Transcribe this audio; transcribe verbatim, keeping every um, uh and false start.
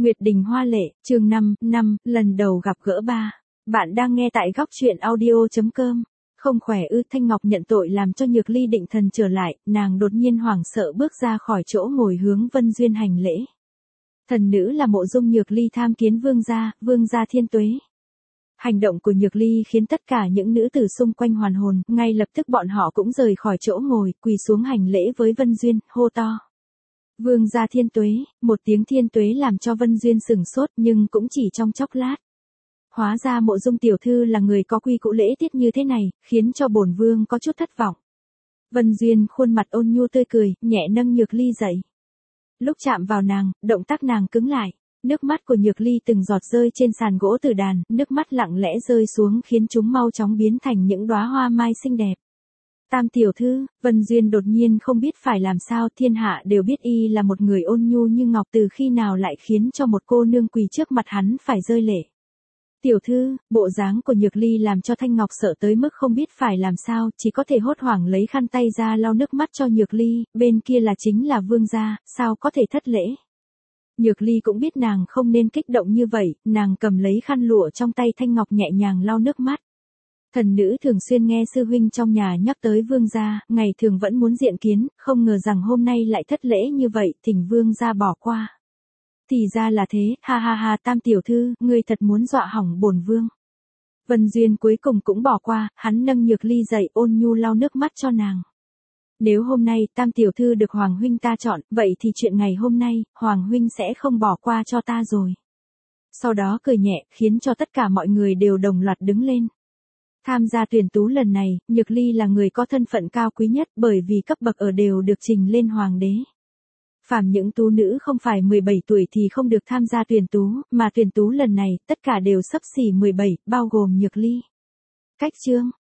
Nguyệt Đình Hoa Lệ, chương năm, năm, lần đầu gặp gỡ ba. Bạn đang nghe tại góc truyện audio chấm com. Không khỏe ư? Thanh Ngọc nhận tội làm cho Nhược Ly định thần trở lại, nàng đột nhiên hoảng sợ bước ra khỏi chỗ ngồi hướng Vân Duyên hành lễ. Thần nữ là Mộ Dung Nhược Ly tham kiến vương gia, vương gia thiên tuế. Hành động của Nhược Ly khiến tất cả những nữ tử xung quanh hoàn hồn, ngay lập tức bọn họ cũng rời khỏi chỗ ngồi, quỳ xuống hành lễ với Vân Duyên, hô to. Vương gia thiên tuế, một tiếng thiên tuế làm cho Vân Duyên sửng sốt nhưng cũng chỉ trong chốc lát. Hóa ra Mộ Dung tiểu thư là người có quy củ lễ tiết như thế này, khiến cho bổn vương có chút thất vọng. Vân Duyên khuôn mặt ôn nhu tươi cười, nhẹ nâng Nhược Ly dậy. Lúc chạm vào nàng, động tác nàng cứng lại. Nước mắt của Nhược Ly từng giọt rơi trên sàn gỗ tử đàn, nước mắt lặng lẽ rơi xuống khiến chúng mau chóng biến thành những đóa hoa mai xinh đẹp. Tam tiểu thư, Vân Duyên đột nhiên không biết phải làm sao, thiên hạ đều biết y là một người ôn nhu như ngọc, từ khi nào lại khiến cho một cô nương quỳ trước mặt hắn phải rơi lệ. Tiểu thư, bộ dáng của Nhược Ly làm cho Thanh Ngọc sợ tới mức không biết phải làm sao, chỉ có thể hốt hoảng lấy khăn tay ra lau nước mắt cho Nhược Ly, bên kia là chính là vương gia, sao có thể thất lễ. Nhược Ly cũng biết nàng không nên kích động như vậy, nàng cầm lấy khăn lụa trong tay Thanh Ngọc nhẹ nhàng lau nước mắt. Thần nữ thường xuyên nghe sư huynh trong nhà nhắc tới vương gia, ngày thường vẫn muốn diện kiến, không ngờ rằng hôm nay lại thất lễ như vậy, thỉnh vương gia bỏ qua. Thì ra là thế, ha ha ha, Tam tiểu thư, ngươi thật muốn dọa hỏng bổn vương. Vân Duyên cuối cùng cũng bỏ qua, hắn nâng Nhược Ly dậy ôn nhu lau nước mắt cho nàng. Nếu hôm nay Tam tiểu thư được Hoàng huynh ta chọn, vậy thì chuyện ngày hôm nay, Hoàng huynh sẽ không bỏ qua cho ta rồi. Sau đó cười nhẹ, khiến cho tất cả mọi người đều đồng loạt đứng lên. Tham gia tuyển tú lần này, Nhược Ly là người có thân phận cao quý nhất, bởi vì cấp bậc ở đều được trình lên hoàng đế. Phàm những tú nữ không phải mười bảy tuổi thì không được tham gia tuyển tú, mà tuyển tú lần này, tất cả đều xấp xỉ mười bảy, bao gồm Nhược Ly. Cách chương,